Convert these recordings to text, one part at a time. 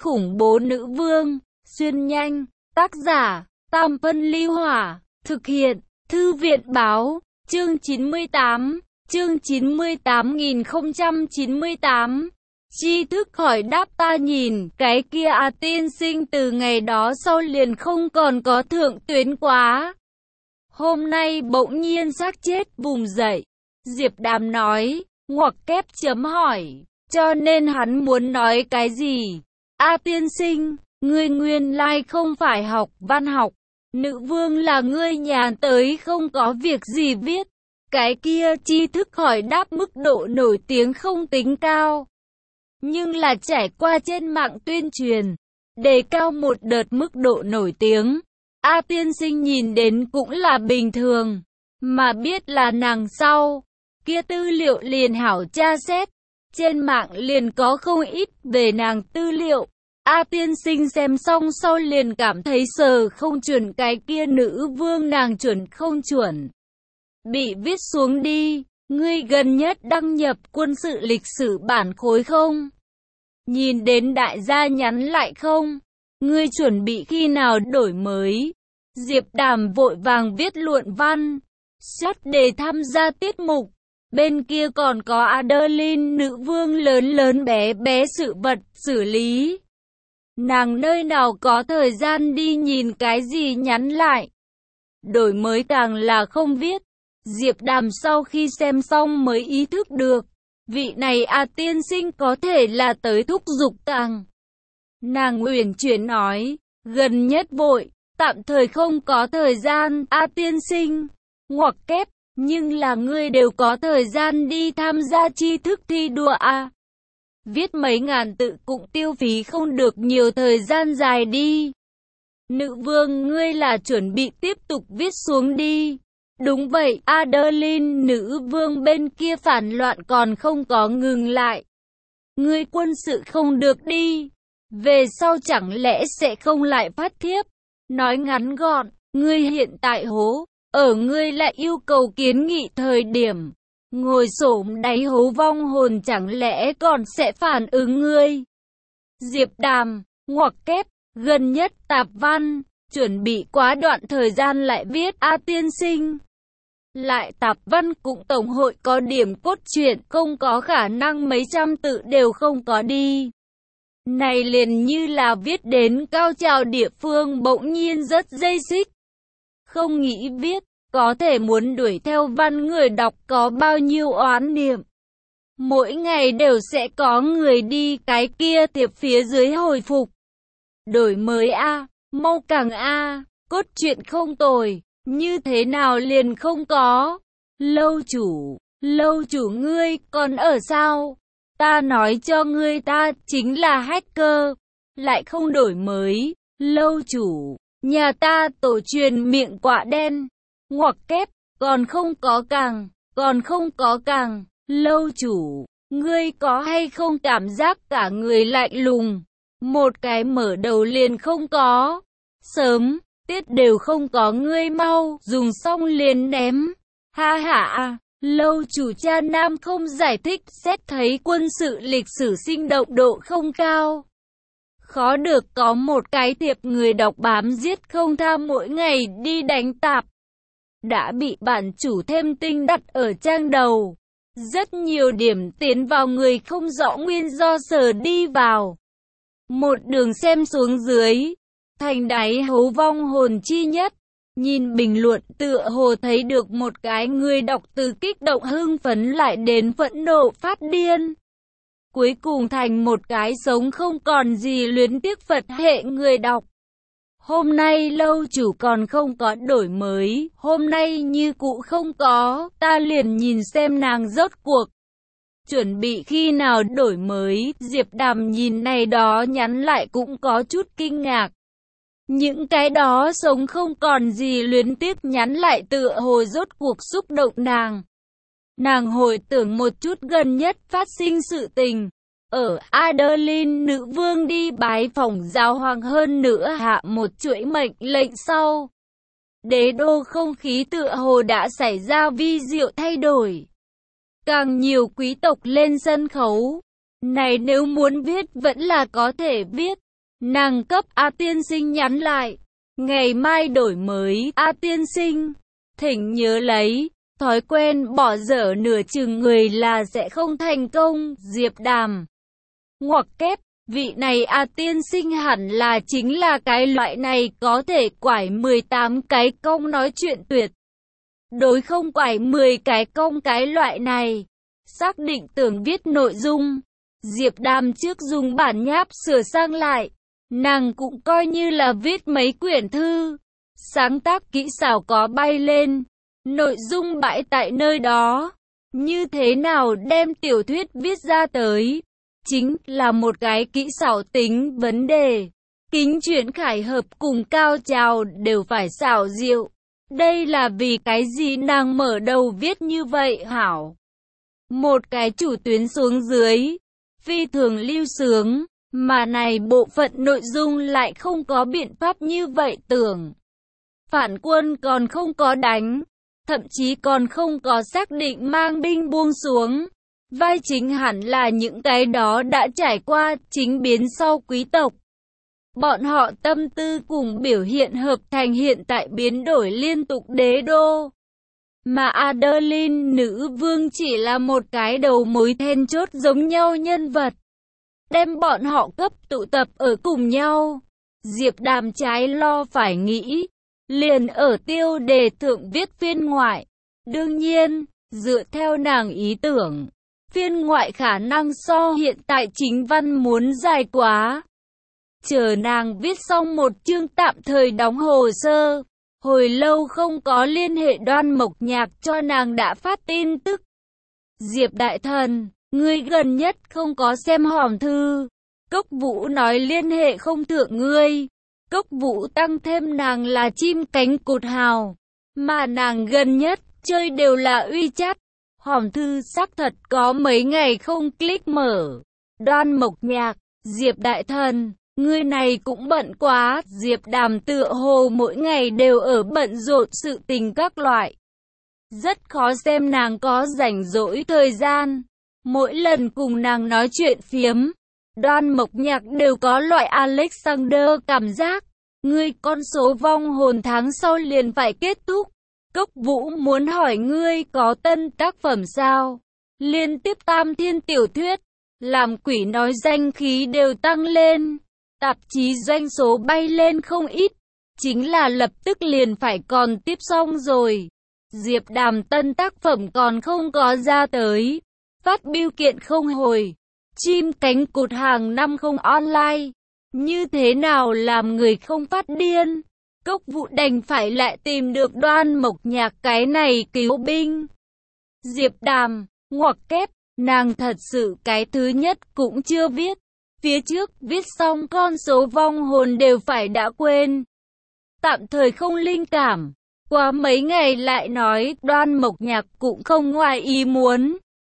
khủng bố nữ vương, xuyên nhanh, tác giả, Tam Phân Ly Hỏa, thực hiện, Thư viện Báo, chương 98, chương 98.098. Tri thức hỏi đáp. Ta nhìn cái kia tiên sinh từ ngày đó sau liền không còn có thượng tuyến quá. Hôm nay bỗng nhiên xác chết vùng dậy. Diệp Đàm nói, ngoặc kép chấm hỏi, cho nên hắn muốn nói cái gì? Tiên sinh, ngươi nguyên lai không phải học văn học. Nữ vương là ngươi nhàn tới không có việc gì viết. Cái kia tri thức hỏi đáp mức độ nổi tiếng không tính cao, nhưng là trải qua trên mạng tuyên truyền, đề cao một đợt mức độ nổi tiếng. Tiên sinh nhìn đến cũng là bình thường, mà biết là nàng sau, kia tư liệu liền hảo tra xét, trên mạng liền có không ít về nàng tư liệu. Tiên sinh xem xong sau liền cảm thấy sờ không chuẩn, cái kia nữ vương nàng chuẩn không chuẩn. Bị viết xuống đi, ngươi gần nhất đăng nhập quân sự lịch sử bản khối không? Nhìn đến đại gia nhắn lại không? Ngươi chuẩn bị khi nào đổi mới? Diệp Đàm vội vàng viết luận văn, sắp để tham gia tiết mục. Bên kia còn có Adeline nữ vương lớn lớn bé bé sự vật xử lý. Nàng nơi nào có thời gian đi nhìn cái gì nhắn lại. Đổi mới càng là không viết. Diệp Đàm sau khi xem xong mới ý thức được, vị này tiên sinh có thể là tới thúc giục càng. Nàng uyển chuyển nói, gần nhất vội, tạm thời không có thời gian. Tiên sinh, ngoặc kép, nhưng là ngươi đều có thời gian đi tham gia tri thức thi đua Viết mấy ngàn tự cũng tiêu phí không được nhiều thời gian dài đi. Nữ vương, ngươi là chuẩn bị tiếp tục viết xuống đi. Đúng vậy, Adeline nữ vương bên kia phản loạn còn không có ngừng lại. Ngươi quân sự không được đi. Về sau chẳng lẽ sẽ không lại phát thiếp? Nói ngắn gọn, ngươi hiện tại hố, ở ngươi lại yêu cầu kiến nghị thời điểm. Ngồi xổm đáy hố vong hồn chẳng lẽ còn sẽ phản ứng ngươi? Diệp Đàm, ngoặc kép, gần nhất tạp văn, chuẩn bị quá đoạn thời gian lại viết tiên sinh. Lại tạp văn cũng tổng hội có điểm cốt truyện, không có khả năng mấy trăm tự đều không có đi. Này liền như là viết đến cao trào địa phương bỗng nhiên rất dây xích. Không nghĩ viết, có thể muốn đuổi theo văn người đọc có bao nhiêu oán niệm. Mỗi ngày đều sẽ có người đi cái kia thiệp phía dưới hồi phục. Đổi mới mau càng cốt truyện không tồi. Như thế nào liền không có? Lâu chủ ngươi còn ở sao? Ta nói cho ngươi ta chính là hacker, lại không đổi mới. Lâu chủ, nhà ta tổ truyền miệng quạ đen, ngoặc kép, còn không có càng. Lâu chủ, ngươi có hay không cảm giác cả người lạnh lùng? Một cái mở đầu liền không có. Sớm tiết đều không có, ngươi mau dùng xong liền ném. Ha ha lâu chủ cha nam không giải thích, xét thấy quân sự lịch sử sinh động độ không cao. Khó được có một cái thiệp người đọc bám giết không tha mỗi ngày đi đánh tạp. Đã bị bản chủ thêm tinh đặt ở trang đầu. Rất nhiều điểm tiến vào người không rõ nguyên do sờ đi vào. Một đường xem xuống dưới. Thành đáy hố vong hồn chi nhất, nhìn bình luận tựa hồ thấy được một cái người đọc từ kích động hưng phấn lại đến phẫn nộ phát điên. Cuối cùng thành một cái sống không còn gì luyến tiếc Phật hệ người đọc. Hôm nay lâu chủ còn không có đổi mới, hôm nay như cũ không có, ta liền nhìn xem nàng rốt cuộc chuẩn bị khi nào đổi mới. Diệp Đàm nhìn này đó nhắn lại cũng có chút kinh ngạc. Những cái đó sống không còn gì luyến tiếc nhắn lại tựa hồ rốt cuộc xúc động nàng. Nàng hồi tưởng một chút gần nhất phát sinh sự tình. Ở Adeline nữ vương đi bái phỏng giáo hoàng hơn nữa hạ một chuỗi mệnh lệnh sau. Đế đô không khí tựa hồ đã xảy ra vi diệu thay đổi. Càng nhiều quý tộc lên sân khấu. Này nếu muốn viết vẫn là có thể viết. Nàng cấp A tiên sinh nhắn lại. Ngày mai đổi mới, A tiên sinh. Thỉnh nhớ lấy, thói quen bỏ dở nửa chừng người là sẽ không thành công, Diệp Đàm. Ngoặc kép, vị này A tiên sinh hẳn là chính là cái loại này có thể quải 18 cái công nói chuyện tuyệt. Đối không quải 10 cái công cái loại này. Xác định tưởng viết nội dung. Diệp Đàm trước dùng bản nháp sửa sang lại. Nàng cũng coi như là viết mấy quyển thư. Sáng tác kỹ xảo có bay lên. Nội dung bãi tại nơi đó. Như thế nào đem tiểu thuyết viết ra tới. Chính là một cái kỹ xảo tính vấn đề. Kính chuyển khải hợp cùng cao trào đều phải xảo diệu. Đây là vì cái gì nàng mở đầu viết như vậy hảo. Một cái chủ tuyến xuống dưới. Phi thường lưu sướng. Mà này bộ phận nội dung lại không có biện pháp như vậy tưởng. Phản quân còn không có đánh. Thậm chí còn không có xác định mang binh buông xuống. Vai chính hẳn là những cái đó đã trải qua chính biến sau quý tộc. Bọn họ tâm tư cùng biểu hiện hợp thành hiện tại biến đổi liên tục đế đô. Mà Adeline nữ vương chỉ là một cái đầu mối then chốt giống nhau nhân vật. Đem bọn họ cấp tụ tập ở cùng nhau. Diệp Đàm trái lo phải nghĩ. Liền ở tiêu đề thượng viết phiên ngoại. Đương nhiên, dựa theo nàng ý tưởng. Phiên ngoại khả năng so hiện tại chính văn muốn dài quá. Chờ nàng viết xong một chương tạm thời đóng hồ sơ. Hồi lâu không có liên hệ Đoan Mộc Nhạc cho nàng đã phát tin tức. Diệp đại thần, ngươi gần nhất không có xem hòm thư. Cốc Vũ nói liên hệ không thượng ngươi. Cốc Vũ tăng thêm nàng là chim cánh cụt hào. Mà nàng gần nhất chơi đều là WeChat. Hòm thư xác thật có mấy ngày không click mở. Đoan Mộc Nhạc, Diệp đại thần, người này cũng bận quá. Diệp Đàm tựa hồ mỗi ngày đều ở bận rộn sự tình các loại. Rất khó xem nàng có rảnh rỗi thời gian. Mỗi lần cùng nàng nói chuyện phiếm, Đoan Mộc Nhạc đều có loại Alexander cảm giác. Ngươi con số vong hồn tháng sau liền phải kết thúc. Cốc Vũ muốn hỏi ngươi có tân tác phẩm sao? Liên tiếp tam thiên tiểu thuyết, làm quỷ nói danh khí đều tăng lên. Tạp chí doanh số bay lên không ít. Chính là lập tức liền phải còn tiếp xong rồi. Diệp Đàm tân tác phẩm còn không có ra tới. Phát bưu kiện không hồi. Chim cánh cụt hàng năm không online. Như thế nào làm người không phát điên? Cốc Vũ đành phải lại tìm được Đoan Mộc Nhạc cái này cứu binh. Diệp Đàm, ngoặc kép, nàng thật sự cái thứ nhất cũng chưa viết. Phía trước viết xong con số vong hồn đều phải đã quên. Tạm thời không linh cảm. Qua mấy ngày lại nói Đoan Mộc Nhạc cũng không ngoài ý muốn.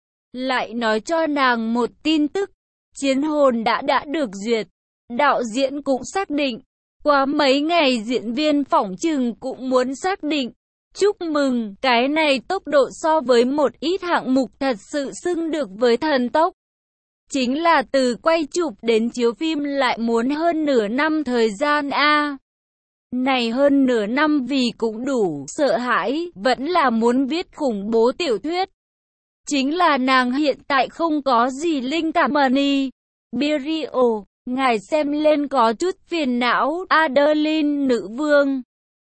Lại nói cho nàng một tin tức. Chiến hồn đã được duyệt. Đạo diễn cũng xác định. Qua mấy ngày diễn viên phỏng chừng cũng muốn xác định. Chúc mừng, cái này tốc độ so với một ít hạng mục thật sự xưng được với thần tốc. Chính là từ quay chụp đến chiếu phim lại muốn hơn nửa năm thời gian a. Này hơn nửa năm vì cũng đủ sợ hãi, vẫn là muốn viết khủng bố tiểu thuyết. Chính là nàng hiện tại không có gì linh cảm money. Birio, ngài xem lên có chút phiền não. Adeline nữ vương.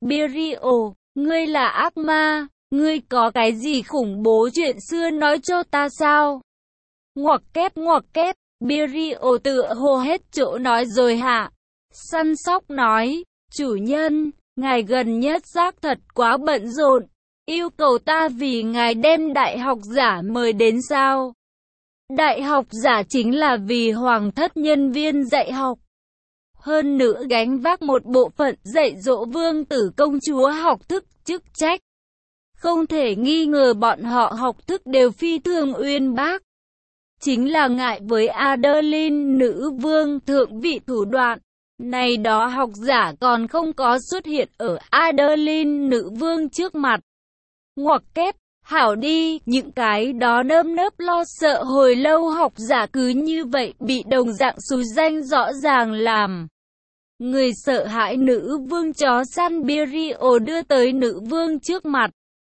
Birio, ngươi là ác ma, ngươi có cái gì khủng bố chuyện xưa nói cho ta sao? Ngoặc kép, Birio tựa hồ hết chỗ nói rồi hả? Săn sóc nói, chủ nhân, ngài gần nhất xác thật quá bận rộn, yêu cầu ta vì ngài đem đại học giả mời đến sao? Đại học giả chính là vì hoàng thất nhân viên dạy học. Hơn nữa gánh vác một bộ phận dạy dỗ vương tử công chúa học thức chức trách. Không thể nghi ngờ bọn họ học thức đều phi thường uyên bác. Chính là ngại với Adeline nữ vương thượng vị thủ đoạn. Này đó học giả còn không có xuất hiện ở Adeline nữ vương trước mặt. Ngoặc kép, hảo đi, những cái đó nơm nớp lo sợ hồi lâu học giả cứ như vậy bị đồng dạng xúi danh rõ ràng làm. Người sợ hãi nữ vương chó săn Birio đưa tới nữ vương trước mặt.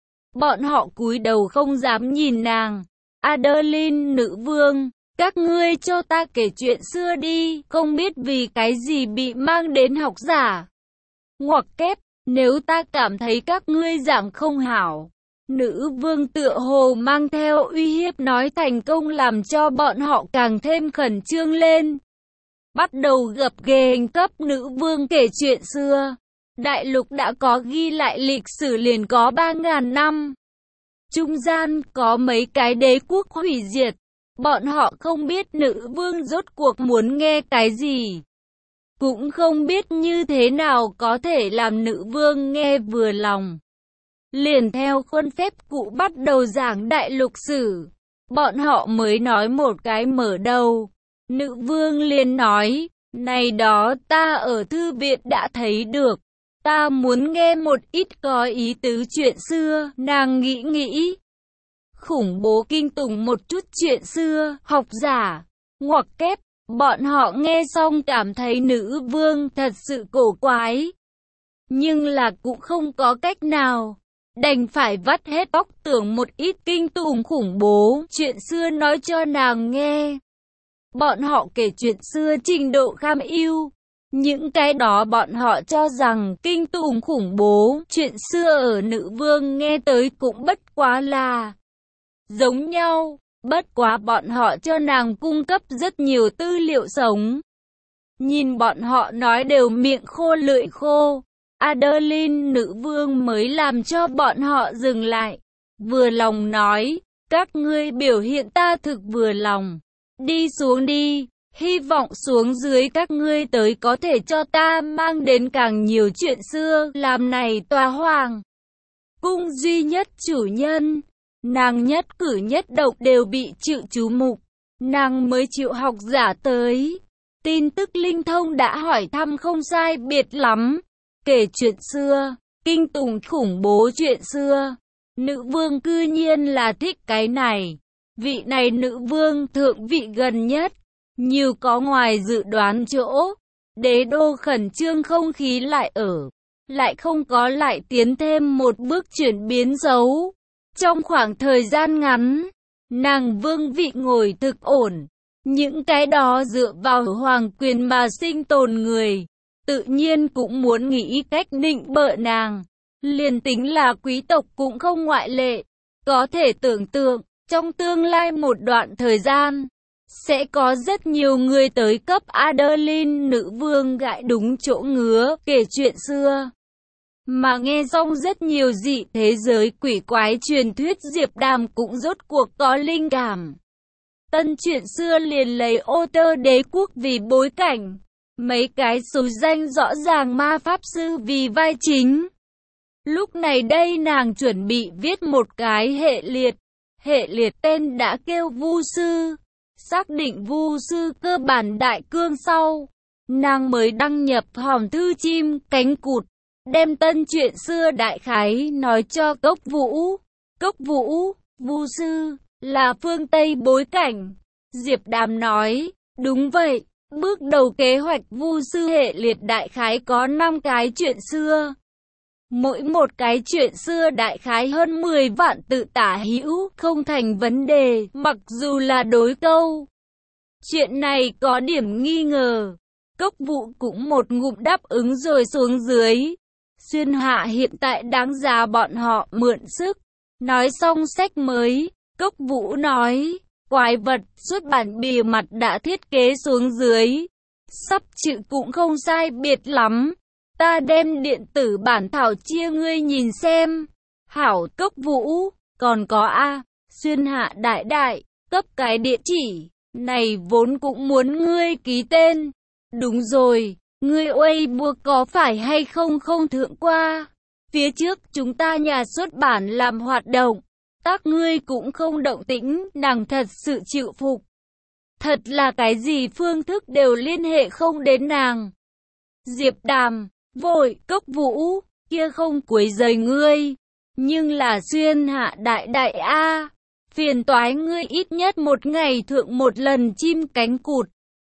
Bọn họ cúi đầu không dám nhìn nàng. Adeline nữ vương, các ngươi cho ta kể chuyện xưa đi, không biết vì cái gì bị mang đến học giả. Ngoặc kép, nếu ta cảm thấy các ngươi giảng không hảo. Nữ vương tựa hồ mang theo uy hiếp nói thành công làm cho bọn họ càng thêm khẩn trương lên. Bắt đầu gập ghềnh cấp nữ vương kể chuyện xưa. Đại lục đã có ghi lại lịch sử liền có 3.000 năm. Trung gian có mấy cái đế quốc hủy diệt. Bọn họ không biết nữ vương rốt cuộc muốn nghe cái gì. Cũng không biết như thế nào có thể làm nữ vương nghe vừa lòng. Liền theo khuôn phép cũ bắt đầu giảng đại lục sử. Bọn họ mới nói một cái mở đầu. Nữ vương liền nói, này đó ta ở thư viện đã thấy được. Ta muốn nghe một ít có ý tứ chuyện xưa, nàng nghĩ. Khủng bố kinh tủng một chút chuyện xưa, học giả, ngoặc kép. Bọn họ nghe xong cảm thấy nữ vương thật sự cổ quái. Nhưng là cũng không có cách nào. Đành phải vắt hết óc tưởng một ít kinh tủng khủng bố chuyện xưa nói cho nàng nghe. Bọn họ kể chuyện xưa trình độ kham ưu. Những cái đó bọn họ cho rằng kinh tủng khủng bố chuyện xưa ở nữ vương nghe tới cũng bất quá là giống nhau. Bất quá bọn họ cho nàng cung cấp rất nhiều tư liệu sống. Nhìn bọn họ nói đều miệng khô lưỡi khô. Adeline nữ vương mới làm cho bọn họ dừng lại. Vừa lòng nói, các ngươi biểu hiện ta thực vừa lòng. Đi xuống đi, hy vọng xuống dưới các ngươi tới có thể cho ta mang đến càng nhiều chuyện xưa, làm này tòa hoàng cung duy nhất chủ nhân. Nàng nhất cử nhất động đều bị chịu chú mục. Nàng mới chịu học giả tới. Tin tức linh thông đã hỏi thăm không sai biệt lắm. Kể chuyện xưa, kinh tủng khủng bố chuyện xưa. Nữ vương cư nhiên là thích cái này. Vị này nữ vương thượng vị gần nhất. Nhiều có ngoài dự đoán chỗ. Đế đô khẩn trương không khí lại ở. Lại không có lại tiến thêm một bước chuyển biến xấu. Trong khoảng thời gian ngắn, nàng vương vị ngồi thực ổn. Những cái đó dựa vào hoàng quyền mà sinh tồn người, tự nhiên cũng muốn nghĩ cách định bợ nàng. Liền tính là quý tộc cũng không ngoại lệ. Có thể tưởng tượng, trong tương lai một đoạn thời gian, sẽ có rất nhiều người tới cấp Adeline nữ vương gãi đúng chỗ ngứa, kể chuyện xưa. Mà nghe xong rất nhiều dị thế giới quỷ quái truyền thuyết, Diệp Đàm cũng rốt cuộc có linh cảm. Tân chuyện xưa liền lấy Ô Tơ đế quốc vì bối cảnh, mấy cái số danh rõ ràng ma pháp sư vì vai chính. Lúc này đây nàng chuẩn bị viết một cái hệ liệt tên đã kêu Vu Sư. Xác định Vu Sư cơ bản đại cương sau, nàng mới đăng nhập hòm thư chim cánh cụt. Đem tân chuyện xưa đại khái nói cho Cốc Vũ. Cốc Vũ, Vu Sư, là phương Tây bối cảnh. Diệp Đàm nói, đúng vậy, bước đầu kế hoạch Vu Sư hệ liệt đại khái có 5 cái chuyện xưa. Mỗi một cái chuyện xưa đại khái hơn 10 vạn tự tả hữu, không thành vấn đề, mặc dù là đối câu. Chuyện này có điểm nghi ngờ. Cốc Vũ cũng một ngụm đáp ứng rồi xuống dưới. Xuyên Hạ hiện tại đáng giá bọn họ mượn sức. Nói xong sách mới, Cốc Vũ nói, quái vật xuất bản bìa mặt đã thiết kế xuống dưới. Sắp chữ cũng không sai biệt lắm. Ta đem điện tử bản thảo chia ngươi nhìn xem. Hảo. Cốc Vũ, còn có Xuyên Hạ đại đại, cấp cái địa chỉ. Này vốn cũng muốn ngươi ký tên. Đúng rồi. Ngươi Weibo có phải hay không thượng qua? Phía trước chúng ta nhà xuất bản làm hoạt động, tác ngươi cũng không động tĩnh, nàng thật sự chịu phục. Thật là cái gì phương thức đều liên hệ không đến nàng. Diệp Đàm, vội, Cốc Vũ, kia không quấy rầy ngươi. Nhưng là Xuyên Hạ đại đại phiền toái ngươi ít nhất một ngày thượng một lần chim cánh cụt.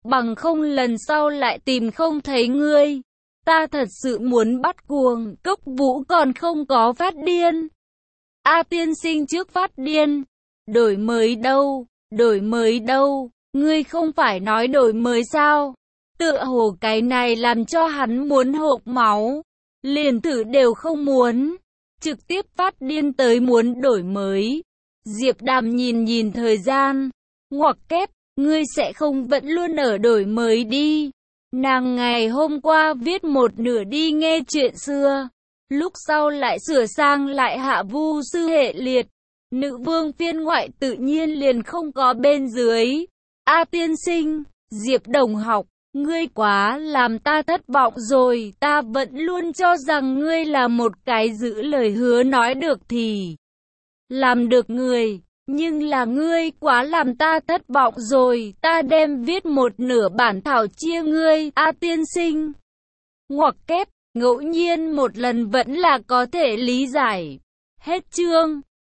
bằng không lần sau lại tìm không thấy ngươi. Ta thật sự muốn bắt cuồng, Cốc Vũ còn không có phát điên. A tiên sinh trước phát điên. Đổi mới đâu? Đổi mới đâu? Ngươi không phải nói đổi mới sao? Tựa hồ cái này làm cho hắn muốn hộc máu. Liền thử đều không muốn. Trực tiếp phát điên tới muốn đổi mới. Diệp Đàm nhìn thời gian. Ngoặc kép, ngươi sẽ không vẫn luôn ở đổi mới đi. Nàng ngày hôm qua viết một nửa đi nghe chuyện xưa. Lúc sau lại sửa sang lại Hạ Vu sư hệ liệt. Nữ vương phiên ngoại tự nhiên liền không có bên dưới. A tiên sinh, Diệp đồng học, ngươi quá làm ta thất vọng rồi. Ta vẫn luôn cho rằng ngươi là một cái giữ lời hứa nói được thì làm được người. Nhưng là ngươi quá làm ta thất vọng rồi. Ta đem viết một nửa bản thảo chia ngươi. A tiên sinh. Ngoặc kép, ngẫu nhiên một lần vẫn là có thể lý giải. Hết chương.